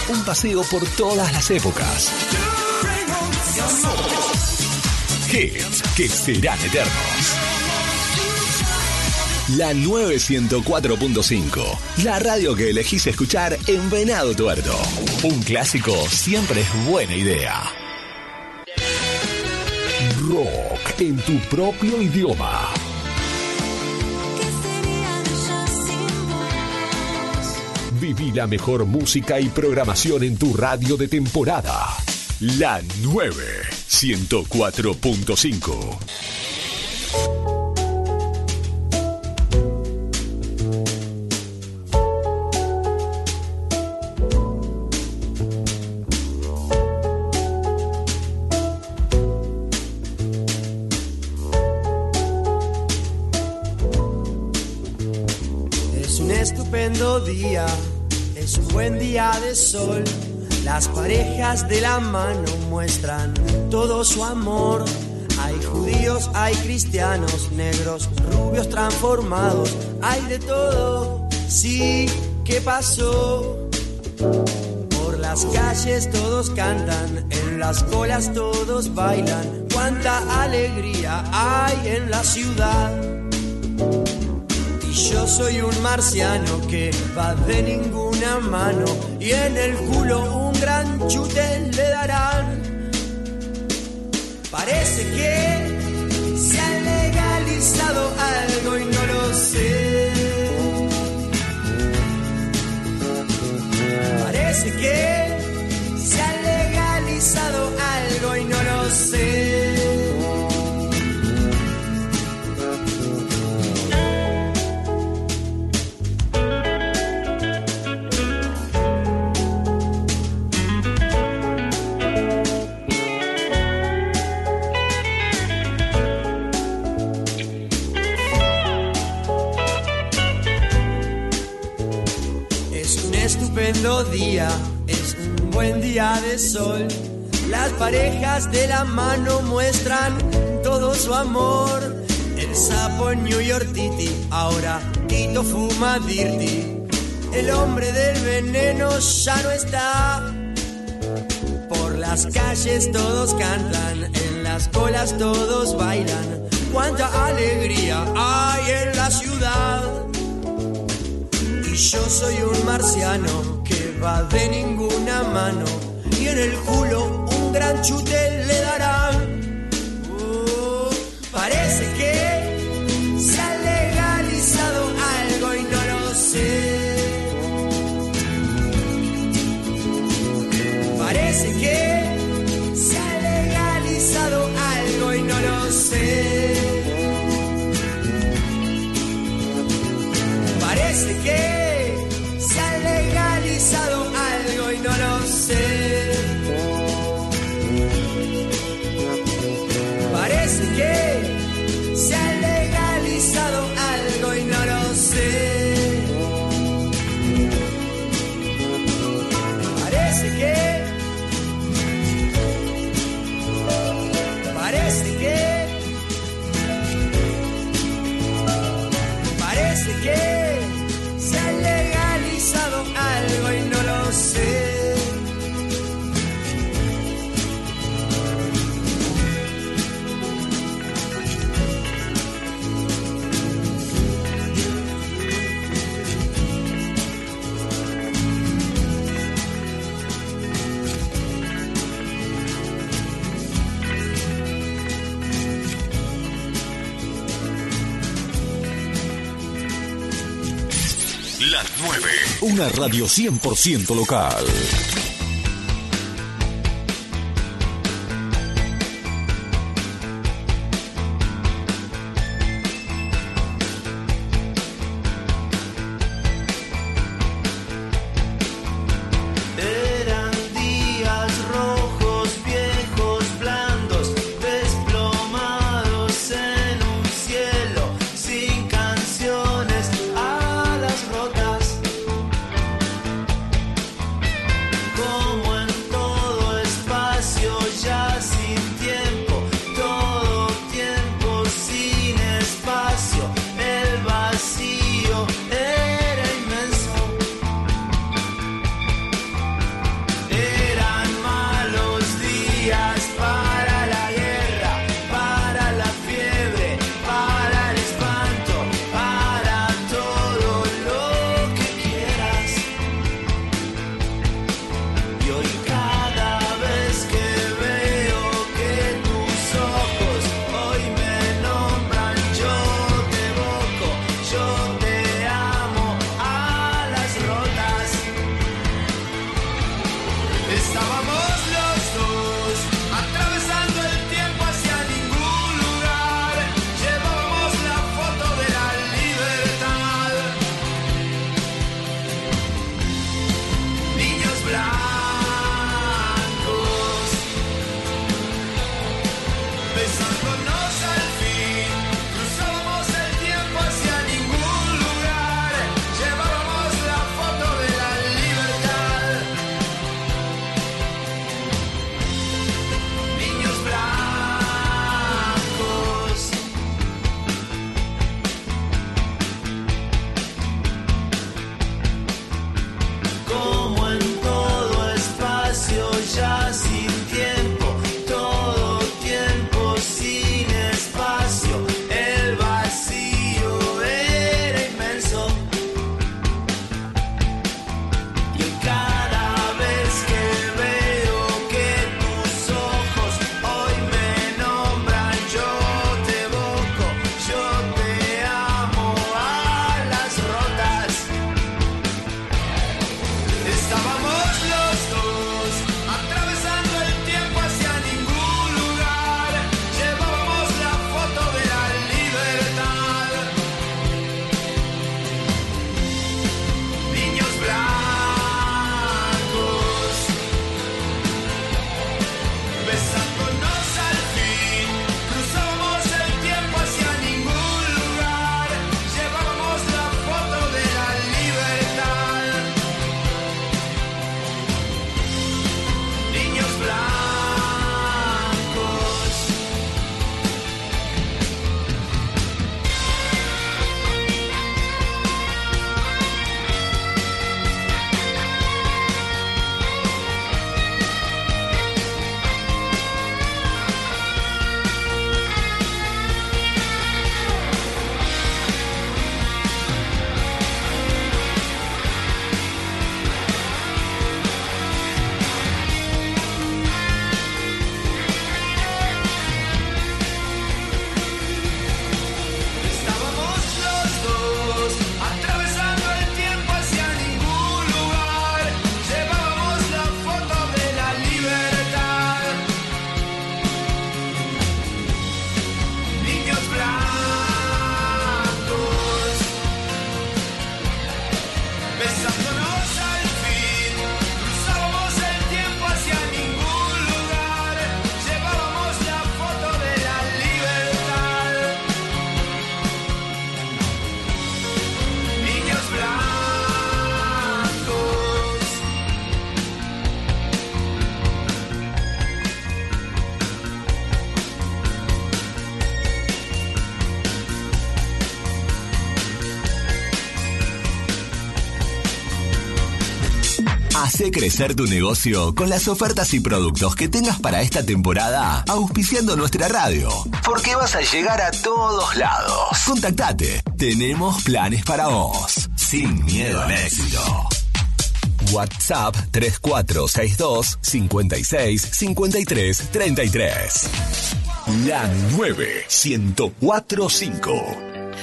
Un paseo por todas las épocas. Hits que serán eternos. La 904.5, la radio que elegís escuchar en Venado Tuerto. Un clásico siempre es buena idea. Rock en tu propio idioma. Viví la mejor música y programación en tu radio de temporada. La 904.5. Día, es un buen día de sol. Las parejas de la mano muestran todo su amor. Hay judíos, hay cristianos, negros, rubios transformados. Hay de todo, sí, ¿qué pasó? Por las calles todos cantan, en las colas todos bailan. Cuánta alegría hay en la ciudad. Yo soy un marciano que va de ninguna mano y en el culo un gran chute le darán. Parece que se ha legalizado algo y no lo sé. Parece que se ha legalizado algo y no lo sé. Día, es un buen día de sol. Las parejas de la mano muestran todo su amor. El sapo New York Titi, ahora Tito fuma Dirty. El hombre del veneno ya no está. Por las calles todos cantan, en las colas todos bailan. Cuánta alegría hay en la ciudad. Y yo soy un marciano que va de ninguna mano y en el culo un gran chute le darán. Parece que se ha legalizado algo y no lo sé. Parece que se ha legalizado algo y no lo sé. Parece que algo y no lo sé. Parece que se ha legalizado algo y no lo sé. Parece que parece que se ha legalizado algo y no lo sé. La 9, una radio 100% local. Con blancos, besándonos al fin, cruzábamos el tiempo hacia ningún lugar, llevábamos la foto de la libertad. Niños blancos, como en todo espacio ya sin tiempo, todo tiempo sin espacio, el vacío era inmenso. Y cada vez que veo que tus ojos hoy me nombran, yo te evoco, yo te amo a las rotas. Estábamos los dos atravesando el tiempo hacia ningún lugar, llevábamos la foto de la libertad. Niños blancos, besándonos al fin, cruzábamos el tiempo hacia ningún lugar, llevábamos la foto de la libertad. Niños blancos, estábamos los dos atravesando el tiempo hacia ningún lugar, llevábamos la foto de la libertad. Niños blancos, besándonos al fin, cruzábamos el tiempo hacia ningún lugar, llevábamos la foto de la libertad. Niños blancos, Hacé crecer tu negocio con las ofertas y productos que tengas para esta temporada, auspiciando nuestra radio, porque vas a llegar a todos lados. Contactate, tenemos planes para vos, sin miedo al éxito. WhatsApp 3462 56 53 33. La 9 1045.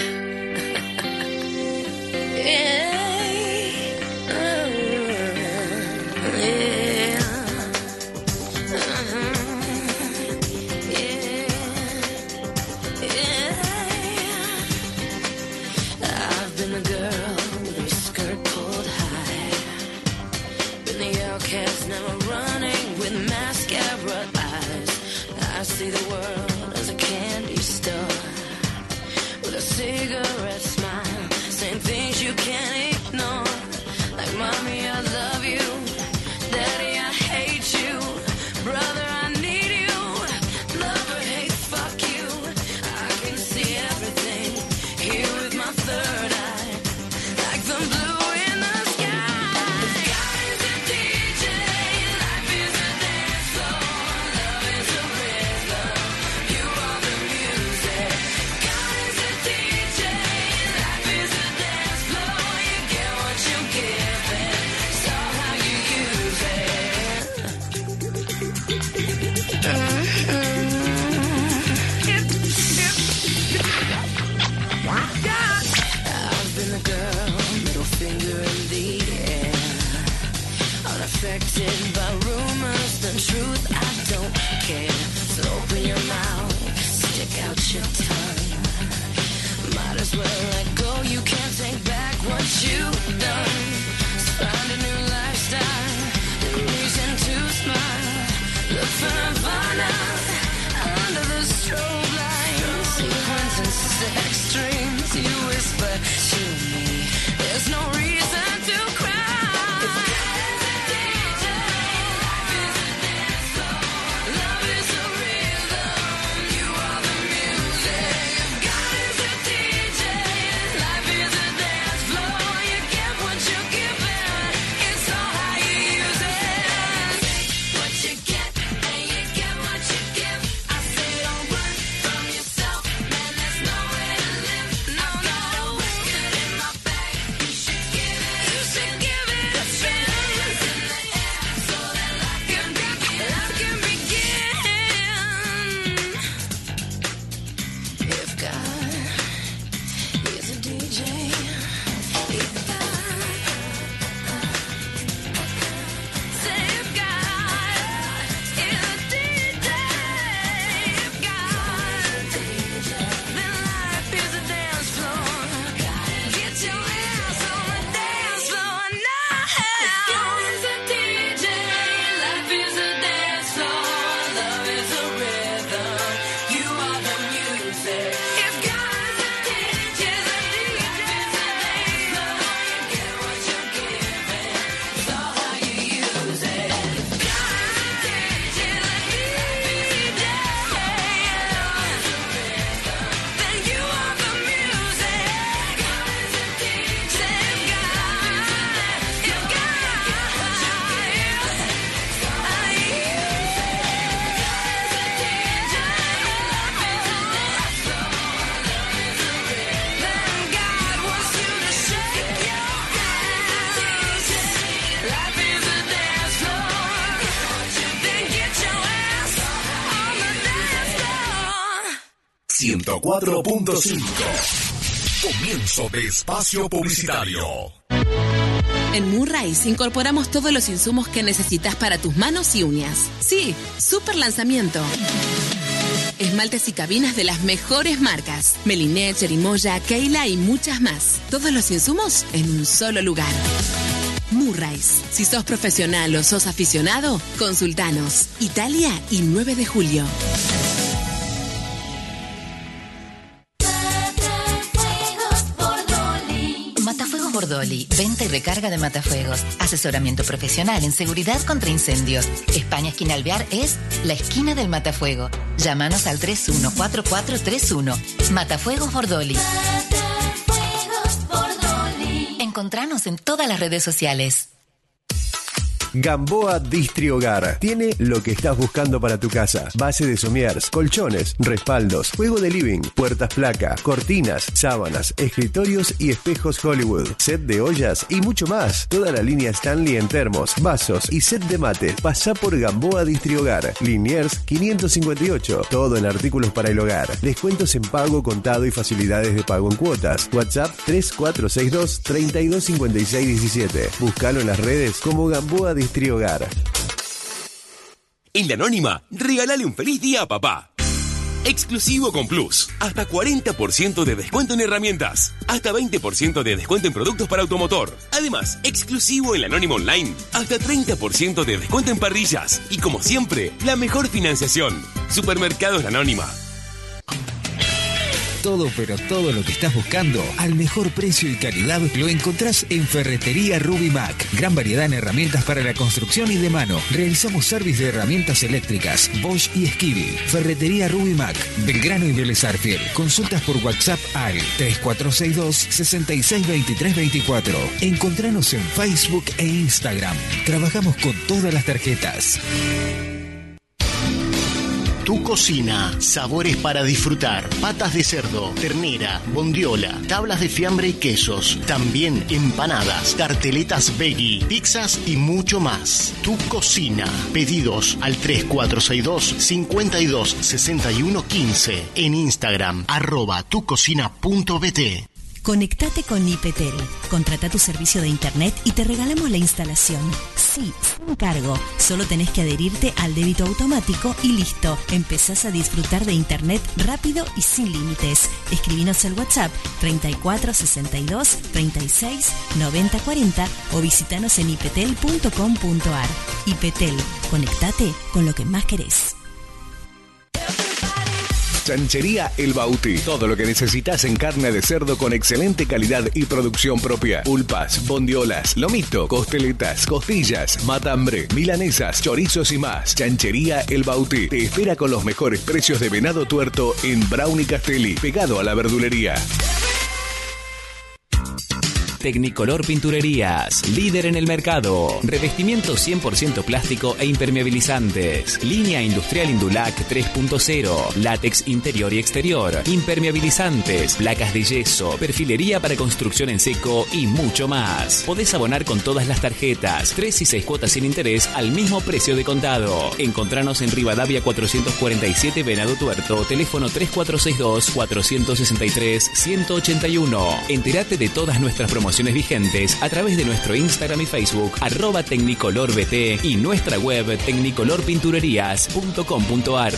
I've been a girl with her skirt pulled high, been the outcast, never running with mascara eyes. I see the world as a candy store with a cigarette smile, saying things you can't ignore, like mommy I love you, daddy I hate you, brother I need you, lover hate fuck you. I can see everything here with my third eye, like the blue in the sky. God is a DJ, life is a dance floor, love is a rhythm, you are the music. God is a DJ, life is a dance floor, you get what you give and so how you use it. I've been a girl, middle finger in the air, unaffected by rumors, the truth I don't care. So open your mouth, stick out your tongue. Might as well let go, you can't take back what you've done. So find a new lifestyle, 104.5. Comienzo de espacio publicitario. En Murray's incorporamos todos los insumos que necesitas para tus manos y uñas. Sí, super lanzamiento. Esmaltes y cabinas de las mejores marcas. Melinet, Cherimoya, Keila y muchas más. Todos los insumos en un solo lugar. Murray's. Si sos profesional o sos aficionado, consultanos. Italia y 9 de julio. Bordoli, venta y recarga de matafuegos, asesoramiento profesional en seguridad contra incendios. España Esquina Alvear es la esquina del matafuego. Llámanos al 314431. Matafuegos Bordoli. Matafuegos Bordoli. Encontranos en todas las redes sociales. Gamboa Distriogar tiene lo que estás buscando para tu casa: base de somiers, colchones, respaldos, juego de living, puertas placa, cortinas, sábanas, escritorios y espejos Hollywood, set de ollas y mucho más. Toda la línea Stanley en termos, vasos y set de mate. Pasá por Gamboa Distriogar, Liniers 558. Todo en artículos para el hogar. Descuentos en pago, contado y facilidades de pago en cuotas. WhatsApp 3462 325617. Búscalo en las redes como Gamboa Distriogar. En La Anónima, regálale un feliz día a papá. Exclusivo con Plus. Hasta 40% de descuento en herramientas. Hasta 20% de descuento en productos para automotor. Además, exclusivo en La Anónima Online. Hasta 30% de descuento en parrillas. Y como siempre, la mejor financiación. Supermercados La Anónima. Todo, pero todo lo que estás buscando al mejor precio y calidad lo encontrás en Ferretería Rubimac. Gran variedad en herramientas para la construcción y de mano. Realizamos servicio de herramientas eléctricas, Bosch y Skibby. Ferretería Rubimac, Belgrano y Vélez Arfiel. Consultas por WhatsApp al 3462-662324. Encontranos en Facebook e Instagram. Trabajamos con todas las tarjetas. Tu Cocina, sabores para disfrutar, patas de cerdo, ternera, bondiola, tablas de fiambre y quesos, también empanadas, tarteletas veggie, pizzas y mucho más. Tu Cocina, pedidos al 3462-526115, en Instagram, @tucocina.bt. Conectate con Ipetel. Contrata tu servicio de internet y te regalamos la instalación. Sí, sin cargo. Solo tenés que adherirte al débito automático y listo. Empezás a disfrutar de internet rápido y sin límites. Escribinos al WhatsApp 3462 36 90 40 o visitanos en ipetel.com.ar. Ipetel, conectate con lo que más querés. Chanchería El Bautí. Todo lo que necesitas en carne de cerdo con excelente calidad y producción propia. Pulpas, bondiolas, lomito, costeletas, costillas, matambre, milanesas, chorizos y más. Chanchería El Bautí te espera con los mejores precios de venado tuerto en Brown y Castelli, pegado a la verdulería. Tecnicolor Pinturerías, líder en el mercado. Revestimientos 100% plástico e impermeabilizantes. Línea industrial Indulac 3.0. Látex interior y exterior. Impermeabilizantes, placas de yeso, perfilería para construcción en seco y mucho más. Podés abonar con todas las tarjetas, 3 y 6 cuotas sin interés al mismo precio de contado. Encontranos en Rivadavia 447 Venado Tuerto, teléfono 3462-463-181. Entérate de todas nuestras promociones vigentes a través de nuestro Instagram y Facebook @TecnicolorBT y nuestra web tecnicolorpinturerías.com.ar.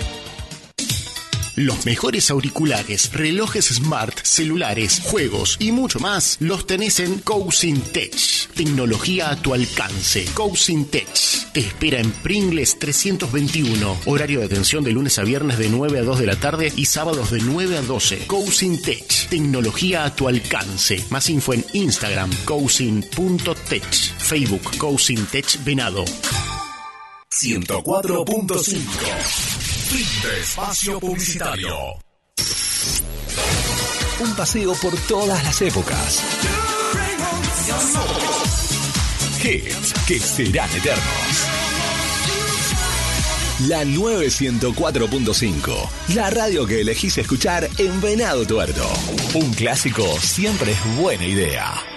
Los mejores auriculares, relojes smart, celulares, juegos y mucho más los tenés en Cousin Tech. Tecnología a tu alcance. Cousin Tech te espera en Pringles 321. Horario de atención de lunes a viernes de 9 a 2 de la tarde y sábados de 9 a 12. Cousin Tech. Tecnología a tu alcance. Más info en Instagram, cousin.tech. Facebook, Cousin Tech Venado. 104.5. Fin de espacio publicitario. Un paseo por todas las épocas. Hits que serán eternos. La 904.5. La radio que elegís escuchar en Venado Tuerto. Un clásico siempre es buena idea.